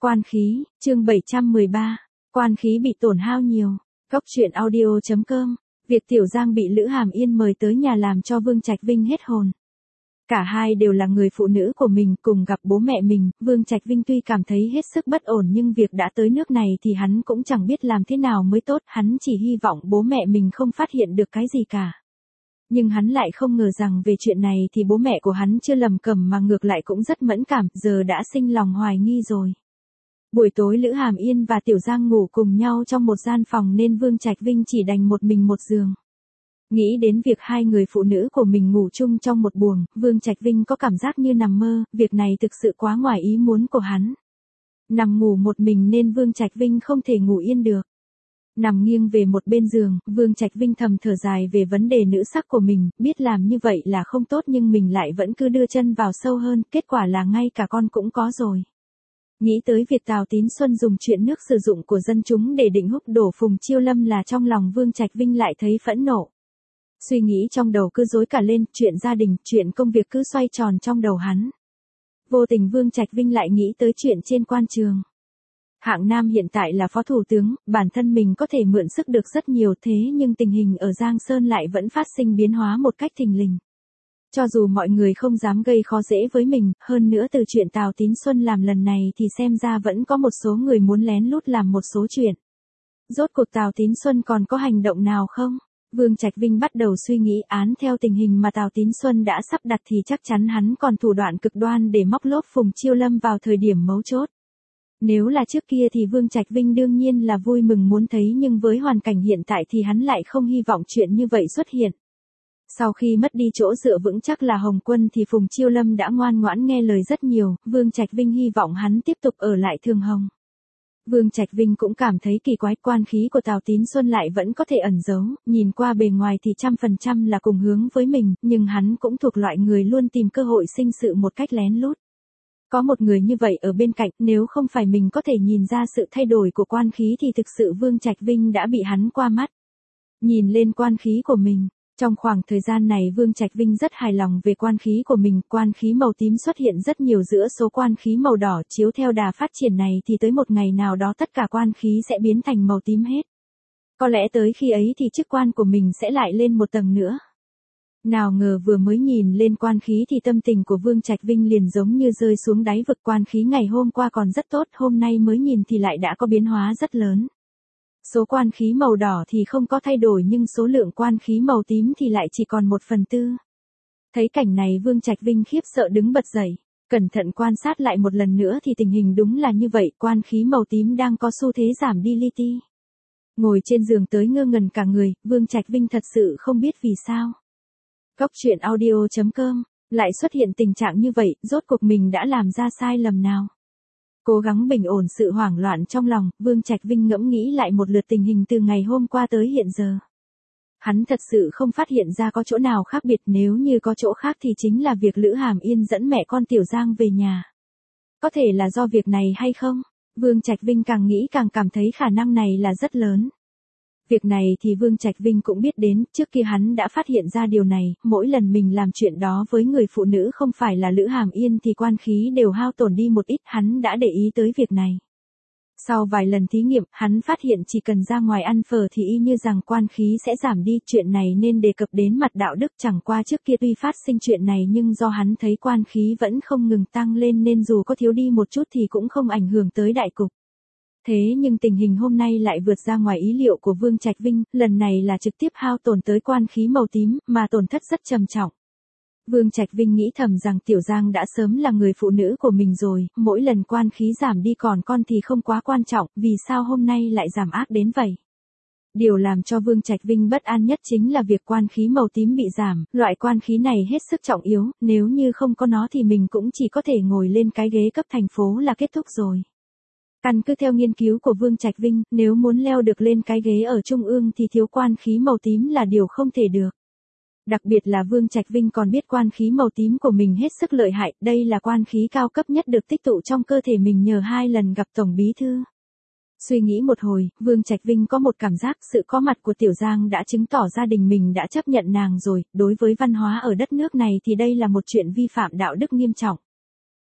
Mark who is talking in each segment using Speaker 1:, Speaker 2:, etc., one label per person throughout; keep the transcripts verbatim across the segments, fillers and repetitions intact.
Speaker 1: Quan khí, chương bảy trăm mười ba, quan khí bị tổn hao nhiều. Góc truyện audio chấm com, việc Tiểu Giang bị Lữ Hàm Yên mời tới nhà làm cho Vương Trạch Vinh hết hồn. Cả hai đều là người phụ nữ của mình, cùng gặp bố mẹ mình, Vương Trạch Vinh tuy cảm thấy hết sức bất ổn nhưng việc đã tới nước này thì hắn cũng chẳng biết làm thế nào mới tốt, hắn chỉ hy vọng bố mẹ mình không phát hiện được cái gì cả. Nhưng hắn lại không ngờ rằng về chuyện này thì bố mẹ của hắn chưa lầm cẩm mà ngược lại cũng rất mẫn cảm, giờ đã sinh lòng hoài nghi rồi. Buổi tối Lữ Hàm Yên và Tiểu Giang ngủ cùng nhau trong một gian phòng nên Vương Trạch Vinh chỉ đành một mình một giường. Nghĩ đến việc hai người phụ nữ của mình ngủ chung trong một buồng, Vương Trạch Vinh có cảm giác như nằm mơ, việc này thực sự quá ngoài ý muốn của hắn. Nằm ngủ một mình nên Vương Trạch Vinh không thể ngủ yên được. Nằm nghiêng về một bên giường, Vương Trạch Vinh thầm thở dài về vấn đề nữ sắc của mình, biết làm như vậy là không tốt nhưng mình lại vẫn cứ đưa chân vào sâu hơn, kết quả là ngay cả con cũng có rồi. Nghĩ tới việc Tào Tín Xuân dùng chuyện nước sử dụng của dân chúng để định húc đổ Phùng Chiêu Lâm là trong lòng Vương Trạch Vinh lại thấy phẫn nộ. Suy nghĩ trong đầu cứ rối cả lên, chuyện gia đình, chuyện công việc cứ xoay tròn trong đầu hắn. Vô tình Vương Trạch Vinh lại nghĩ tới chuyện trên quan trường. Hạng Nam hiện tại là phó thủ tướng, bản thân mình có thể mượn sức được rất nhiều thế nhưng tình hình ở Giang Sơn lại vẫn phát sinh biến hóa một cách thình lình. Cho dù mọi người không dám gây khó dễ với mình, hơn nữa từ chuyện Tào Tín Xuân làm lần này thì xem ra vẫn có một số người muốn lén lút làm một số chuyện. Rốt cuộc Tào Tín Xuân còn có hành động nào không? Vương Trạch Vinh bắt đầu suy nghĩ án theo tình hình mà Tào Tín Xuân đã sắp đặt thì chắc chắn hắn còn thủ đoạn cực đoan để móc lốp Phùng Chiêu Lâm vào thời điểm mấu chốt. Nếu là trước kia thì Vương Trạch Vinh đương nhiên là vui mừng muốn thấy nhưng với hoàn cảnh hiện tại thì hắn lại không hy vọng chuyện như vậy xuất hiện. Sau khi mất đi chỗ dựa vững chắc là Hồng Quân thì Phùng Chiêu Lâm đã ngoan ngoãn nghe lời rất nhiều, Vương Trạch Vinh hy vọng hắn tiếp tục ở lại Thường Hồng. Vương Trạch Vinh cũng cảm thấy kỳ quái, quan khí của Tào Tín Xuân lại vẫn có thể ẩn giấu, nhìn qua bề ngoài thì trăm phần trăm là cùng hướng với mình, nhưng hắn cũng thuộc loại người luôn tìm cơ hội sinh sự một cách lén lút. Có một người như vậy ở bên cạnh, nếu không phải mình có thể nhìn ra sự thay đổi của quan khí thì thực sự Vương Trạch Vinh đã bị hắn qua mắt. Nhìn lên quan khí của mình, trong khoảng thời gian này Vương Trạch Vinh rất hài lòng về quan khí của mình, quan khí màu tím xuất hiện rất nhiều giữa số quan khí màu đỏ, chiếu theo đà phát triển này thì tới một ngày nào đó tất cả quan khí sẽ biến thành màu tím hết. Có lẽ tới khi ấy thì chức quan của mình sẽ lại lên một tầng nữa. Nào ngờ vừa mới nhìn lên quan khí thì tâm tình của Vương Trạch Vinh liền giống như rơi xuống đáy vực, quan khí ngày hôm qua còn rất tốt, hôm nay mới nhìn thì lại đã có biến hóa rất lớn. Số quan khí màu đỏ thì không có thay đổi nhưng số lượng quan khí màu tím thì lại chỉ còn một phần tư. Thấy cảnh này Vương Trạch Vinh khiếp sợ đứng bật dậy, cẩn thận quan sát lại một lần nữa thì tình hình đúng là như vậy, quan khí màu tím đang có xu thế giảm đi li ti. Ngồi trên giường tới ngơ ngẩn cả người, Vương Trạch Vinh thật sự không biết vì sao. Góc truyện audio chấm com, lại xuất hiện tình trạng như vậy, rốt cuộc mình đã làm ra sai lầm nào? Cố gắng bình ổn sự hoảng loạn trong lòng, Vương Trạch Vinh ngẫm nghĩ lại một lượt tình hình từ ngày hôm qua tới hiện giờ. Hắn thật sự không phát hiện ra có chỗ nào khác biệt, nếu như có chỗ khác thì chính là việc Lữ Hàm Yên dẫn mẹ con Tiểu Giang về nhà. Có thể là do việc này hay không? Vương Trạch Vinh càng nghĩ càng cảm thấy khả năng này là rất lớn. Việc này thì Vương Trạch Vinh cũng biết đến, trước kia hắn đã phát hiện ra điều này, mỗi lần mình làm chuyện đó với người phụ nữ không phải là Lữ Hàm Yên thì quan khí đều hao tổn đi một ít, hắn đã để ý tới việc này. Sau vài lần thí nghiệm, hắn phát hiện chỉ cần ra ngoài ăn phở thì y như rằng quan khí sẽ giảm đi, chuyện này nên đề cập đến mặt đạo đức, chẳng qua trước kia tuy phát sinh chuyện này nhưng do hắn thấy quan khí vẫn không ngừng tăng lên nên dù có thiếu đi một chút thì cũng không ảnh hưởng tới đại cục. Thế nhưng tình hình hôm nay lại vượt ra ngoài ý liệu của Vương Trạch Vinh, lần này là trực tiếp hao tổn tới quan khí màu tím, mà tổn thất rất trầm trọng. Vương Trạch Vinh nghĩ thầm rằng Tiểu Giang đã sớm là người phụ nữ của mình rồi, mỗi lần quan khí giảm đi còn con thì không quá quan trọng, vì sao hôm nay lại giảm ác đến vậy? Điều làm cho Vương Trạch Vinh bất an nhất chính là việc quan khí màu tím bị giảm, loại quan khí này hết sức trọng yếu, nếu như không có nó thì mình cũng chỉ có thể ngồi lên cái ghế cấp thành phố là kết thúc rồi. Căn cứ theo nghiên cứu của Vương Trạch Vinh, nếu muốn leo được lên cái ghế ở trung ương thì thiếu quan khí màu tím là điều không thể được. Đặc biệt là Vương Trạch Vinh còn biết quan khí màu tím của mình hết sức lợi hại, đây là quan khí cao cấp nhất được tích tụ trong cơ thể mình nhờ hai lần gặp Tổng Bí Thư. Suy nghĩ một hồi, Vương Trạch Vinh có một cảm giác sự có mặt của Tiểu Giang đã chứng tỏ gia đình mình đã chấp nhận nàng rồi, đối với văn hóa ở đất nước này thì đây là một chuyện vi phạm đạo đức nghiêm trọng.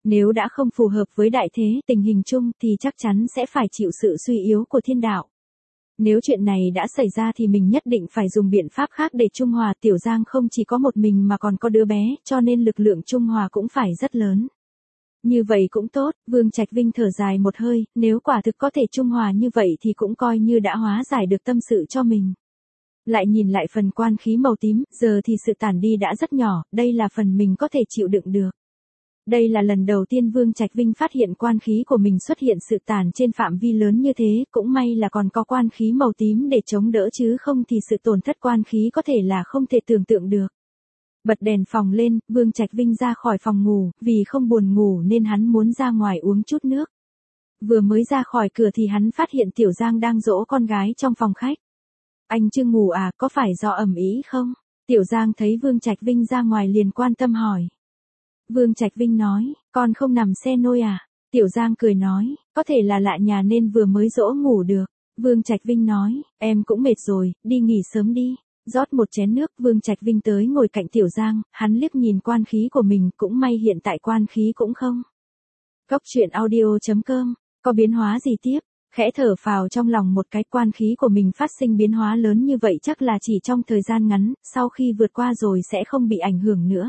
Speaker 1: Nếu đã không phù hợp với đại thế tình hình chung thì chắc chắn sẽ phải chịu sự suy yếu của thiên đạo. Nếu chuyện này đã xảy ra thì mình nhất định phải dùng biện pháp khác để trung hòa. Tiểu Giang không chỉ có một mình mà còn có đứa bé, cho nên lực lượng trung hòa cũng phải rất lớn. Như vậy cũng tốt, Vương Trạch Vinh thở dài một hơi, nếu quả thực có thể trung hòa như vậy thì cũng coi như đã hóa giải được tâm sự cho mình. Lại nhìn lại phần quan khí màu tím, giờ thì sự tản đi đã rất nhỏ, đây là phần mình có thể chịu đựng được. Đây là lần đầu tiên Vương Trạch Vinh phát hiện quan khí của mình xuất hiện sự tản trên phạm vi lớn như thế, cũng may là còn có quan khí màu tím để chống đỡ chứ không thì sự tổn thất quan khí có thể là không thể tưởng tượng được. Bật đèn phòng lên, Vương Trạch Vinh ra khỏi phòng ngủ, vì không buồn ngủ nên hắn muốn ra ngoài uống chút nước. Vừa mới ra khỏi cửa thì hắn phát hiện Tiểu Giang đang dỗ con gái trong phòng khách. Anh chưa ngủ à, có phải do ầm ĩ không? Tiểu Giang thấy Vương Trạch Vinh ra ngoài liền quan tâm hỏi. Vương Trạch Vinh nói, con không nằm xe nôi à? Tiểu Giang cười nói, có thể là lạ nhà nên vừa mới dỗ ngủ được. Vương Trạch Vinh nói, em cũng mệt rồi, đi nghỉ sớm đi. Rót một chén nước, Vương Trạch Vinh tới ngồi cạnh Tiểu Giang, hắn liếc nhìn quan khí của mình, cũng may hiện tại quan khí cũng không. Cốc truyện audio chấm com, có biến hóa gì tiếp? Khẽ thở phào trong lòng một cái, quan khí của mình phát sinh biến hóa lớn như vậy chắc là chỉ trong thời gian ngắn, sau khi vượt qua rồi sẽ không bị ảnh hưởng nữa.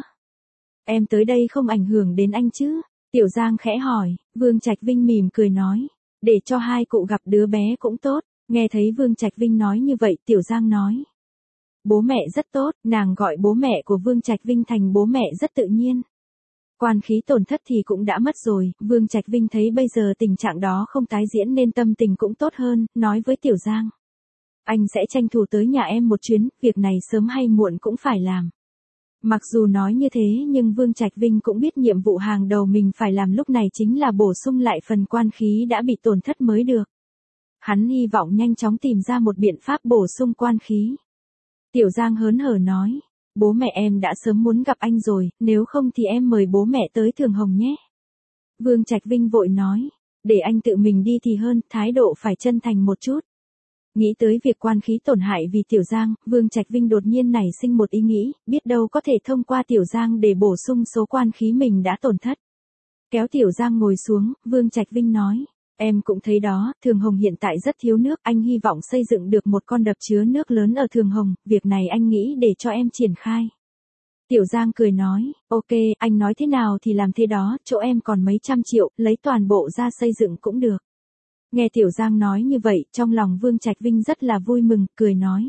Speaker 1: Em tới đây không ảnh hưởng đến anh chứ? Tiểu Giang khẽ hỏi. Vương Trạch Vinh mỉm cười nói, để cho hai cụ gặp đứa bé cũng tốt. Nghe thấy Vương Trạch Vinh nói như vậy, Tiểu Giang nói, bố mẹ rất tốt, nàng gọi bố mẹ của Vương Trạch Vinh thành bố mẹ rất tự nhiên. Quan khí tổn thất thì cũng đã mất rồi, Vương Trạch Vinh thấy bây giờ tình trạng đó không tái diễn nên tâm tình cũng tốt hơn, nói với Tiểu Giang. Anh sẽ tranh thủ tới nhà em một chuyến, việc này sớm hay muộn cũng phải làm. Mặc dù nói như thế nhưng Vương Trạch Vinh cũng biết nhiệm vụ hàng đầu mình phải làm lúc này chính là bổ sung lại phần quan khí đã bị tổn thất mới được. Hắn hy vọng nhanh chóng tìm ra một biện pháp bổ sung quan khí. Tiểu Giang hớn hở nói, bố mẹ em đã sớm muốn gặp anh rồi, nếu không thì em mời bố mẹ tới Thường Hồng nhé. Vương Trạch Vinh vội nói, để anh tự mình đi thì hơn, thái độ phải chân thành một chút. Nghĩ tới việc quan khí tổn hại vì Tiểu Giang, Vương Trạch Vinh đột nhiên nảy sinh một ý nghĩ, biết đâu có thể thông qua Tiểu Giang để bổ sung số quan khí mình đã tổn thất. Kéo Tiểu Giang ngồi xuống, Vương Trạch Vinh nói, em cũng thấy đó, Thường Hồng hiện tại rất thiếu nước, anh hy vọng xây dựng được một con đập chứa nước lớn ở Thường Hồng, việc này anh nghĩ để cho em triển khai. Tiểu Giang cười nói, ok, anh nói thế nào thì làm thế đó, chỗ em còn mấy trăm triệu, lấy toàn bộ ra xây dựng cũng được. Nghe Tiểu Giang nói như vậy, trong lòng Vương Trạch Vinh rất là vui mừng, cười nói.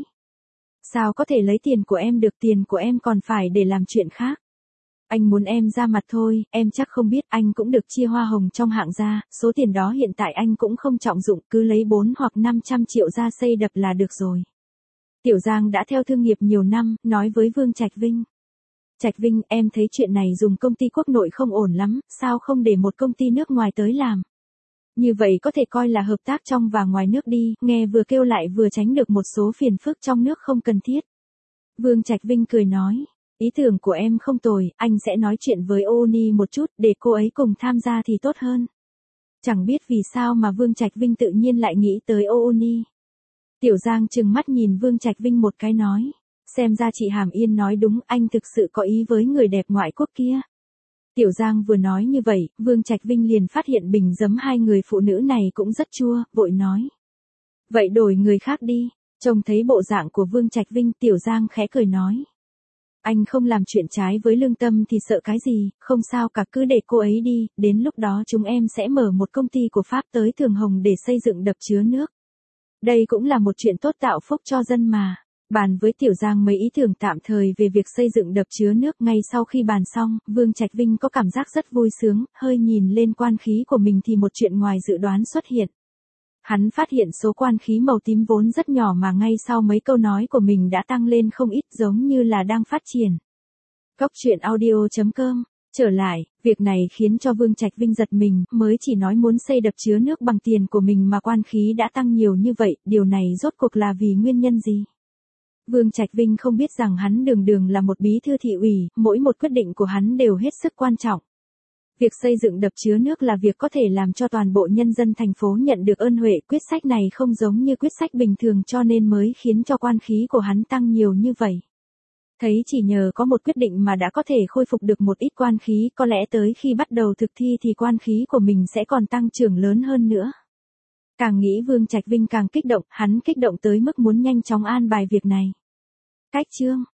Speaker 1: Sao có thể lấy tiền của em được, tiền của em còn phải để làm chuyện khác. Anh muốn em ra mặt thôi, em chắc không biết anh cũng được chia hoa hồng trong hạng gia, số tiền đó hiện tại anh cũng không trọng dụng, cứ lấy bốn hoặc năm trăm triệu ra xây đập là được rồi. Tiểu Giang đã theo thương nghiệp nhiều năm, nói với Vương Trạch Vinh. Trạch Vinh, em thấy chuyện này dùng công ty quốc nội không ổn lắm, sao không để một công ty nước ngoài tới làm? Như vậy có thể coi là hợp tác trong và ngoài nước đi, nghe vừa kêu lại vừa tránh được một số phiền phức trong nước không cần thiết. Vương Trạch Vinh cười nói, ý tưởng của em không tồi, anh sẽ nói chuyện với Oni một chút, để cô ấy cùng tham gia thì tốt hơn. Chẳng biết vì sao mà Vương Trạch Vinh tự nhiên lại nghĩ tới Oni. Tiểu Giang trừng mắt nhìn Vương Trạch Vinh một cái nói, xem ra chị Hàm Yên nói đúng, anh thực sự có ý với người đẹp ngoại quốc kia. Tiểu Giang vừa nói như vậy, Vương Trạch Vinh liền phát hiện bình giấm hai người phụ nữ này cũng rất chua, vội nói. Vậy đổi người khác đi. Trông thấy bộ dạng của Vương Trạch Vinh, Tiểu Giang khẽ cười nói. Anh không làm chuyện trái với lương tâm thì sợ cái gì, không sao cả, cứ để cô ấy đi, đến lúc đó chúng em sẽ mở một công ty của Pháp tới Thường Hồng để xây dựng đập chứa nước. Đây cũng là một chuyện tốt tạo phúc cho dân mà. Bàn với Tiểu Giang mấy ý tưởng tạm thời về việc xây dựng đập chứa nước, ngay sau khi bàn xong, Vương Trạch Vinh có cảm giác rất vui sướng, hơi nhìn lên quan khí của mình thì một chuyện ngoài dự đoán xuất hiện. Hắn phát hiện số quan khí màu tím vốn rất nhỏ mà ngay sau mấy câu nói của mình đã tăng lên không ít, giống như là đang phát triển. Cốc truyện audio chấm com. Trở lại, việc này khiến cho Vương Trạch Vinh giật mình, mới chỉ nói muốn xây đập chứa nước bằng tiền của mình mà quan khí đã tăng nhiều như vậy, điều này rốt cuộc là vì nguyên nhân gì? Vương Trạch Vinh không biết rằng hắn đường đường là một bí thư thị ủy, mỗi một quyết định của hắn đều hết sức quan trọng. Việc xây dựng đập chứa nước là việc có thể làm cho toàn bộ nhân dân thành phố nhận được ơn huệ, quyết sách này không giống như quyết sách bình thường cho nên mới khiến cho quan khí của hắn tăng nhiều như vậy. Thấy chỉ nhờ có một quyết định mà đã có thể khôi phục được một ít quan khí, có lẽ tới khi bắt đầu thực thi thì quan khí của mình sẽ còn tăng trưởng lớn hơn nữa. Càng nghĩ Vương Trạch Vinh càng kích động, hắn kích động tới mức muốn nhanh chóng an bài việc này. Cách chương